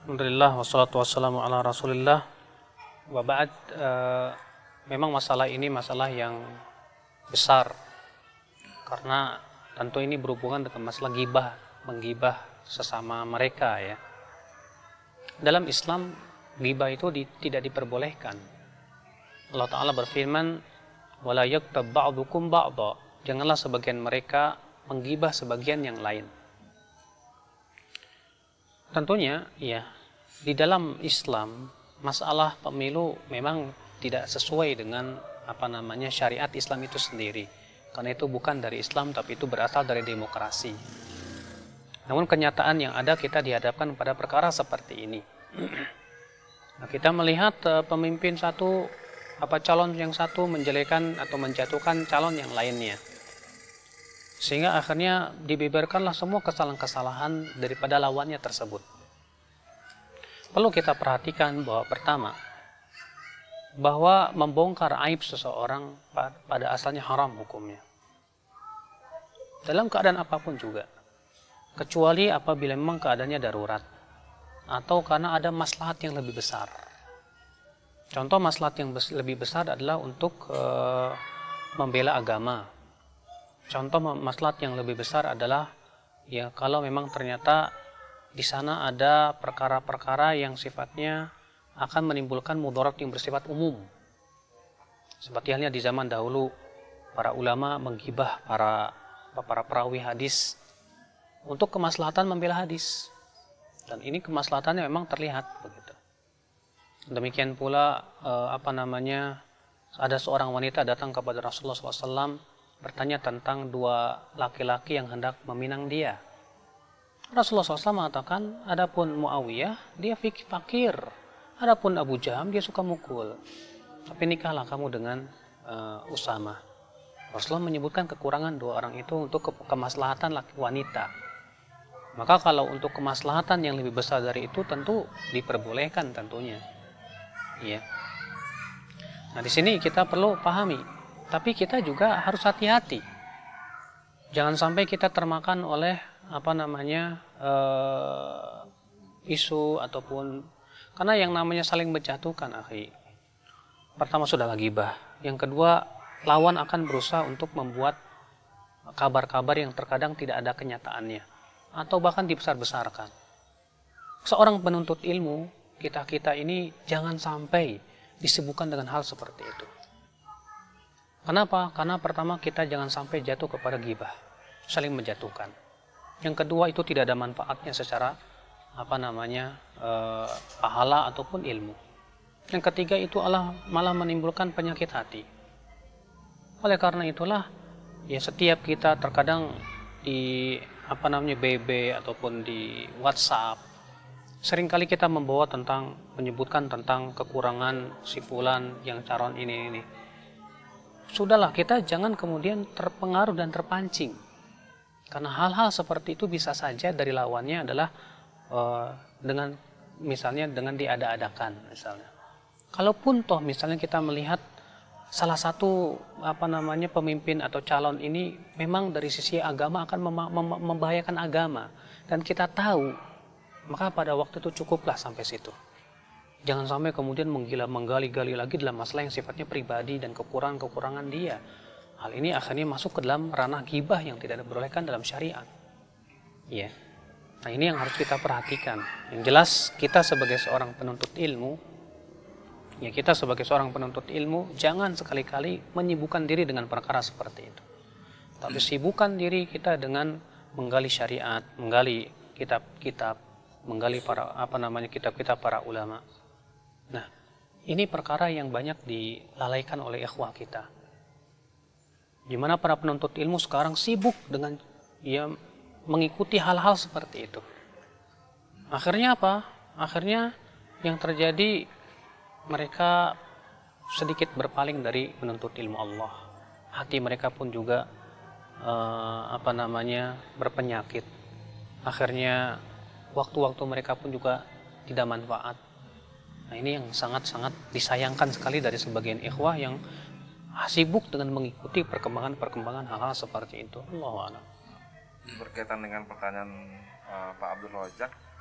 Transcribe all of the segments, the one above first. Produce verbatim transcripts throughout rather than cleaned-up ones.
Alhamdulillah wassalatu wassalamu ala Rasulillah wa ba'd. Uh, memang masalah ini masalah yang besar karena tentu ini berhubungan dengan masalah gibah, menggibah sesama mereka ya. Dalam Islam gibah itu di, tidak diperbolehkan. Allah Ta'ala berfirman wala yaktab ba'dukum ba'dha. Janganlah sebagian mereka menggibah sebagian yang lain. Tentunya ya, di dalam Islam masalah pemilu memang tidak sesuai dengan apa namanya syariat Islam itu sendiri. Karena itu bukan dari Islam tapi itu berasal dari demokrasi. Namun kenyataan yang ada kita dihadapkan pada perkara seperti ini. Nah, kita melihat uh, pemimpin satu apa calon yang satu menjelekan atau menjatuhkan calon yang lainnya. Sehingga akhirnya dibeberkanlah semua kesalahan-kesalahan daripada lawannya tersebut. Perlu kita perhatikan bahwa pertama, bahwa membongkar aib seseorang pada asalnya haram hukumnya. Dalam keadaan apapun juga. Kecuali apabila memang keadaannya darurat. Atau karena ada maslahat yang lebih besar. Contoh maslahat yang lebih besar adalah untuk e, membela agama. Contoh maslahat yang lebih besar adalah ya kalau memang ternyata di sana ada perkara-perkara yang sifatnya akan menimbulkan mudarat yang bersifat umum. Seperti halnya di zaman dahulu para ulama menggibah para para perawi hadis untuk kemaslahatan membela hadis. Dan ini kemaslahatannya memang terlihat begitu. Demikian pula eh, apa namanya ada seorang wanita datang kepada Rasulullah shallallahu alaihi wasallam bertanya tentang dua laki-laki yang hendak meminang dia. Rasulullah shallallahu alaihi wasallam mengatakan, adapun Muawiyah dia fakir, adapun Abu Jaham dia suka mukul. Tapi nikahlah kamu dengan uh, Usama. Rasulullah menyebutkan kekurangan dua orang itu untuk ke- kemaslahatan laki wanita. Maka kalau untuk kemaslahatan yang lebih besar dari itu tentu diperbolehkan tentunya. Iya. Nah di sini kita perlu pahami. Tapi kita juga harus hati-hati. Jangan sampai kita termakan oleh apa namanya uh, isu ataupun karena yang namanya saling menjatuhkan, akhi. Pertama sudah ghibah. Yang kedua, lawan akan berusaha untuk membuat kabar-kabar yang terkadang tidak ada kenyataannya atau bahkan dibesar-besarkan. Seorang penuntut ilmu, kita-kita ini jangan sampai disibukkan dengan hal seperti itu. Kenapa? Karena pertama kita jangan sampai jatuh kepada ghibah, saling menjatuhkan. Yang kedua itu tidak ada manfaatnya secara apa namanya e, pahala ataupun ilmu. Yang ketiga itu Allah malah menimbulkan penyakit hati. Oleh karena itulah ya setiap kita terkadang di apa namanya B B ataupun di WhatsApp seringkali kita membawa tentang menyebutkan tentang kekurangan si fulan yang calon ini ini. Sudahlah, kita jangan kemudian terpengaruh dan terpancing. Karena hal-hal seperti itu bisa saja dari lawannya adalah uh, dengan misalnya dengan diada-adakan misalnya. Kalaupun toh misalnya kita melihat salah satu apa namanya pemimpin atau calon ini memang dari sisi agama akan mem- mem- membahayakan agama dan kita tahu, maka pada waktu itu cukuplah sampai situ. Jangan sampai kemudian menggila menggali-gali lagi dalam masalah yang sifatnya pribadi dan kekurangan-kekurangan dia. Hal ini akhirnya masuk ke dalam ranah ghibah yang tidak diperbolehkan dalam syariat. Ya. Nah, ini yang harus kita perhatikan. Yang jelas kita sebagai seorang penuntut ilmu, ya kita sebagai seorang penuntut ilmu jangan sekali-kali menyibukkan diri dengan perkara seperti itu. Tapi sibukkan diri kita dengan menggali syariat, menggali kitab-kitab, menggali para apa namanya kitab-kitab para ulama. Nah, ini perkara yang banyak dilalaikan oleh ikhwah kita. Di mana para penuntut ilmu sekarang sibuk dengan ya mengikuti hal-hal seperti itu. Akhirnya apa? Akhirnya yang terjadi mereka sedikit berpaling dari menuntut ilmu Allah. Hati mereka pun juga eh, apa namanya berpenyakit. Akhirnya waktu-waktu mereka pun juga tidak manfaat. Nah ini yang sangat-sangat disayangkan sekali dari sebagian ikhwah yang sibuk dengan mengikuti perkembangan-perkembangan hal-hal seperti itu. Allahu a'lam. Berkaitan dengan pertanyaan uh, Pak Abdul Rojak,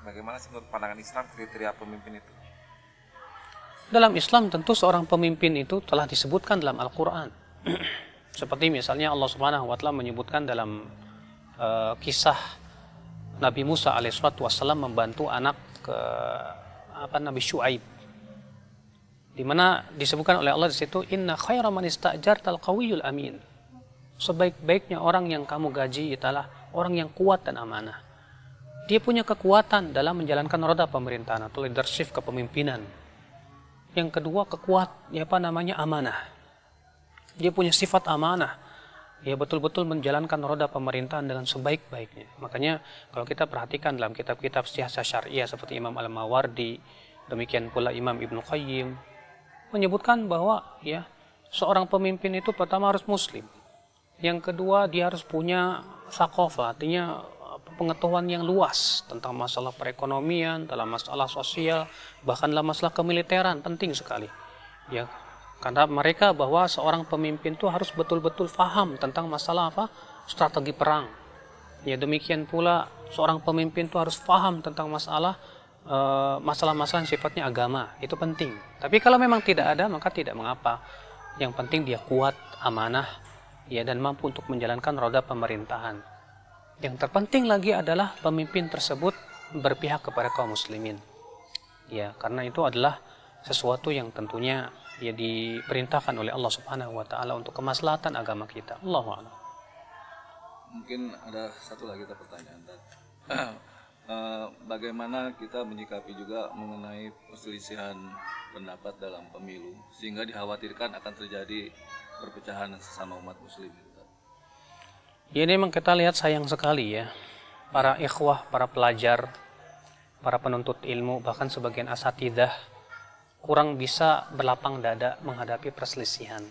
Bagaimana sih menurut pandangan Islam kriteria pemimpin itu? Dalam Islam tentu seorang pemimpin itu telah disebutkan dalam Al-Quran. Seperti misalnya Allah Subhanahu wa Ta'ala menyebutkan dalam uh, kisah Nabi Musa alaihissalatu wassalam membantu anak ke apa Nabi Syuaib, di mana disebutkan oleh Allah di situ, inna khaira man ista'jartal qawiyul amin. Sebaik-baiknya orang yang kamu gaji adalah orang yang kuat dan amanah. Dia punya kekuatan dalam menjalankan roda pemerintahan atau leadership kepemimpinan. Yang kedua, kekuat, ya apa namanya, amanah. Dia punya sifat amanah. Dia betul-betul menjalankan roda pemerintahan dengan sebaik-baiknya. Makanya kalau kita perhatikan dalam kitab-kitab siasat syariah seperti Imam Al-Mawardi, demikian pula Imam Ibnu Qayyim, menyebutkan bahwa ya seorang pemimpin itu pertama harus muslim. Yang kedua, dia harus punya sakofah, artinya pengetahuan yang luas tentang masalah perekonomian, dalam masalah sosial, bahkan dalam masalah kemiliteran, penting sekali. Ya, karena mereka bahwa seorang pemimpin itu harus betul-betul faham tentang masalah apa? Strategi perang. Ya, demikian pula seorang pemimpin itu harus faham tentang masalah uh, masalah-masalah yang sifatnya agama. Itu penting. Tapi kalau memang tidak ada, maka tidak mengapa. Yang penting dia kuat, amanah, ya, dan mampu untuk menjalankan roda pemerintahan. Yang terpenting lagi adalah pemimpin tersebut berpihak kepada kaum muslimin. Ya, karena itu adalah sesuatu yang tentunya ya diperintahkan oleh Allah Subhanahu wa taala untuk kemaslahatan agama kita. Allahu a'lam. Mungkin ada satu lagi pertanyaan. Bagaimana kita menyikapi juga mengenai perselisihan pendapat dalam pemilu sehingga dikhawatirkan akan terjadi perpecahan sesama umat muslim? Ya, ini memang kita lihat sayang sekali ya, para ikhwah, para pelajar, para penuntut ilmu, bahkan sebagian asatidzah kurang bisa berlapang dada menghadapi perselisihan.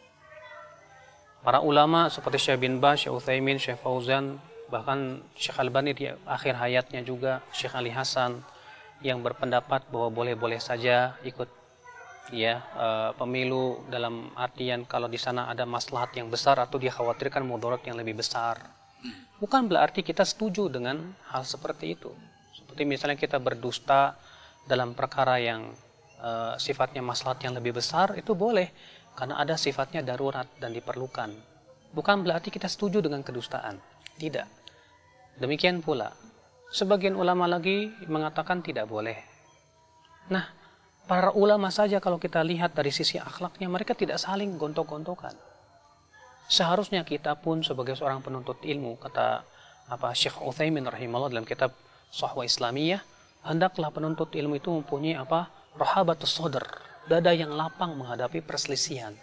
Para ulama seperti Syekh bin Baz, Syekh Utsaimin, Syekh Fauzan, bahkan Syekh Albani di akhir hayatnya juga, Syekh Ali Hasan, yang berpendapat bahwa boleh-boleh saja ikut ya uh, pemilu dalam artian kalau di sana ada maslahat yang besar atau dia khawatirkan mudarat yang lebih besar. Bukan berarti kita setuju dengan hal seperti itu. Seperti misalnya kita berdusta dalam perkara yang uh, sifatnya maslahat yang lebih besar, itu boleh karena ada sifatnya darurat dan diperlukan. Bukan berarti kita setuju dengan kedustaan. Tidak. Demikian pula sebagian ulama lagi mengatakan tidak boleh. Nah, para ulama saja kalau kita lihat dari sisi akhlaknya, mereka tidak saling gontok-gontokan. Seharusnya kita pun sebagai seorang penuntut ilmu, kata apa Syekh Utsaimin rahimahullah dalam kitab Shahwah Islamiyah, hendaklah penuntut ilmu itu mempunyai apa? Rahabatus sadr, dada yang lapang menghadapi perselisihan.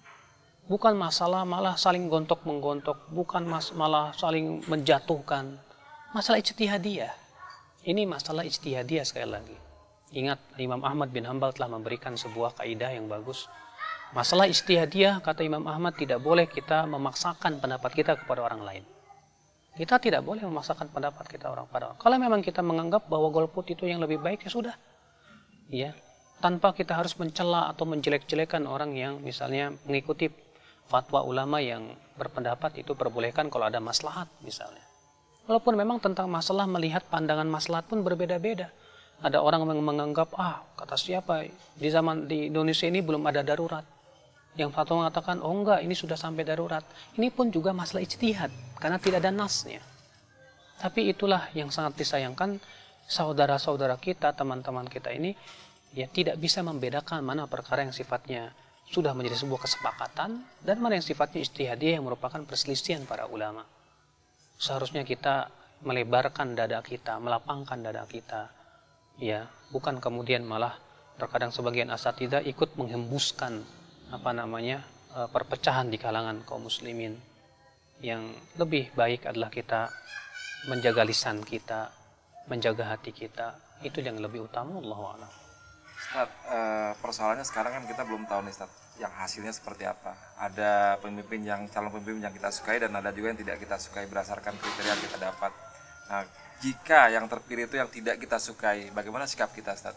Bukan masalah malah saling gontok-menggontok, bukan mas, malah saling menjatuhkan. Masalah ijtihadiyah. Ini masalah ijtihadiyah sekali lagi. Ingat, Imam Ahmad bin Hanbal telah memberikan sebuah kaidah yang bagus. Masalah ijtihadiyah, kata Imam Ahmad, tidak boleh kita memaksakan pendapat kita kepada orang lain. Kita tidak boleh memaksakan pendapat kita orang pada orang. Kalau memang kita menganggap bahwa golput itu yang lebih baik, ya sudah. Ya, tanpa kita harus mencela atau menjelek-jelekan orang yang misalnya mengikuti fatwa ulama yang berpendapat itu perbolehkan kalau ada maslahat misalnya. Walaupun memang tentang masalah melihat pandangan maslahat pun berbeda-beda. Ada orang yang menganggap, ah kata siapa, di zaman di Indonesia ini belum ada darurat. Yang satu mengatakan, oh enggak, ini sudah sampai darurat. Ini pun juga masalah ijtihad, karena tidak ada nasnya. Tapi itulah yang sangat disayangkan, saudara-saudara kita, teman-teman kita ini, ya tidak bisa membedakan mana perkara yang sifatnya sudah menjadi sebuah kesepakatan, dan mana yang sifatnya ijtihadiyah yang merupakan perselisihan para ulama. Seharusnya kita melebarkan dada kita, melapangkan dada kita, ya, bukan kemudian malah terkadang sebagian asatidzah ikut menghembuskan apa namanya perpecahan di kalangan kaum muslimin. Yang lebih baik adalah kita menjaga lisan kita, menjaga hati kita. Itu yang lebih utama. Allahu a'lam. Ustaz, uh, persoalannya sekarang kan kita belum tahu nih Ustaz, yang hasilnya seperti apa. Ada pemimpin yang calon pemimpin yang kita sukai dan ada juga yang tidak kita sukai berdasarkan kriteria yang kita dapat. Nah, jika yang terpilih itu yang tidak kita sukai, bagaimana sikap kita, Ustaz?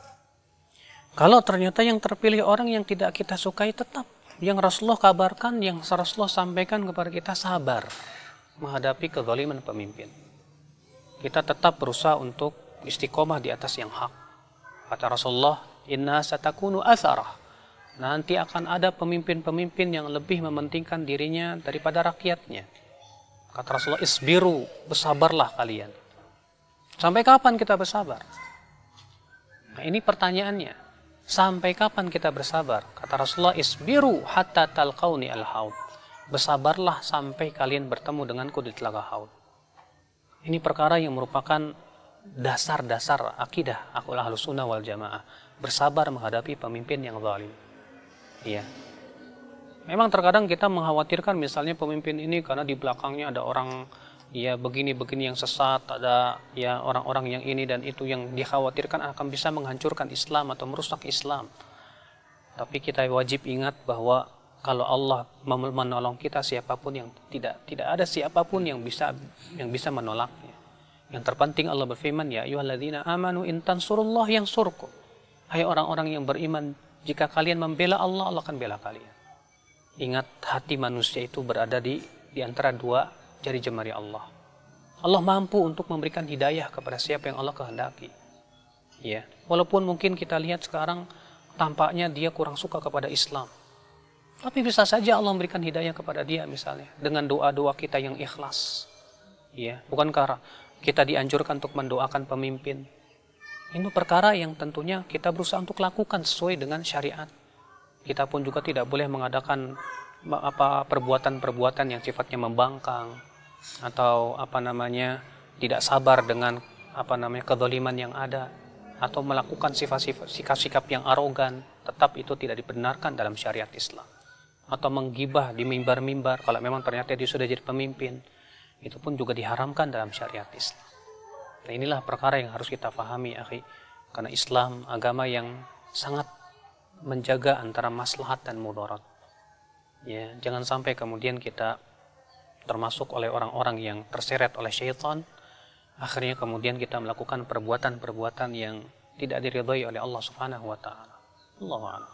Kalau ternyata yang terpilih orang yang tidak kita sukai, tetap yang Rasulullah kabarkan, yang Rasulullah sampaikan kepada kita, sabar menghadapi kezaliman pemimpin. Kita tetap berusaha untuk istiqomah di atas yang hak. Kata Rasulullah, inna satakunu atharah. Nanti akan ada pemimpin-pemimpin yang lebih mementingkan dirinya daripada rakyatnya. Kata Rasulullah, isbiru, bersabarlah kalian. Sampai kapan kita bersabar? Nah, ini pertanyaannya. Sampai kapan kita bersabar? Kata Rasulullah, isbiru hatta talqauni al-haud. Bersabarlah sampai kalian bertemu denganku di telaga haud. Ini perkara yang merupakan dasar-dasar akidah Ahlus Sunnah wal Jamaah. Bersabar menghadapi pemimpin yang zalim. Iya. Memang terkadang kita mengkhawatirkan misalnya pemimpin ini karena di belakangnya ada orang ya begini-begini yang sesat, ada ya orang-orang yang ini dan itu yang dikhawatirkan akan bisa menghancurkan Islam atau merusak Islam. Tapi kita wajib ingat bahwa kalau Allah menolong kita, siapapun yang tidak tidak ada siapapun yang bisa yang bisa menolaknya. Yang terpenting Allah berfirman, ya ayyuhalladzina amanu in tansurullah yansurkum. Hai orang-orang yang beriman, jika kalian membela Allah, Allah akan bela kalian. Ingat, hati manusia itu berada di di antara dua jari jemari Allah. Allah mampu untuk memberikan hidayah kepada siapa yang Allah kehendaki. Ya, walaupun mungkin kita lihat sekarang tampaknya dia kurang suka kepada Islam. Tapi bisa saja Allah memberikan hidayah kepada dia misalnya dengan doa-doa kita yang ikhlas. Ya, bukankah kita dianjurkan untuk mendoakan pemimpin? Ini perkara yang tentunya kita berusaha untuk lakukan sesuai dengan syariat. Kita pun juga tidak boleh mengadakan apa perbuatan-perbuatan yang sifatnya membangkang atau apa namanya tidak sabar dengan apa namanya kezaliman yang ada atau melakukan sifat-sifat sikap-sikap yang arogan. Tetap itu tidak dibenarkan dalam syariat Islam. Atau menggibah di mimbar-mimbar kalau memang ternyata dia sudah jadi pemimpin, itu pun juga diharamkan dalam syariat Islam. Nah, inilah perkara yang harus kita fahami, akhi, karena Islam agama yang sangat menjaga antara maslahat dan mudarat. Ya, jangan sampai kemudian kita termasuk oleh orang-orang yang terseret oleh syaitan, akhirnya kemudian kita melakukan perbuatan-perbuatan yang tidak diridhai oleh Allah Subhanahu wa taala. Allahu a'lam.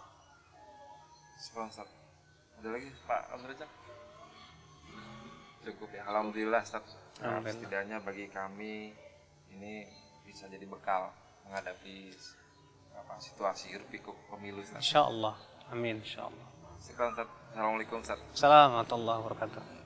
Ustaz. Ada lagi Pak Amrujak? Cukup ya, alhamdulillah Ustaz. Nah, setidaknya bagi kami ini bisa jadi bekal menghadapi apa, situasi hiruk pikuk pemilu Ustaz. Insyaallah. Amin insyaallah. Sekian Ustaz. Assalamualaikum Ustaz. Assalamualaikum warahmatullahi wabarakatuh.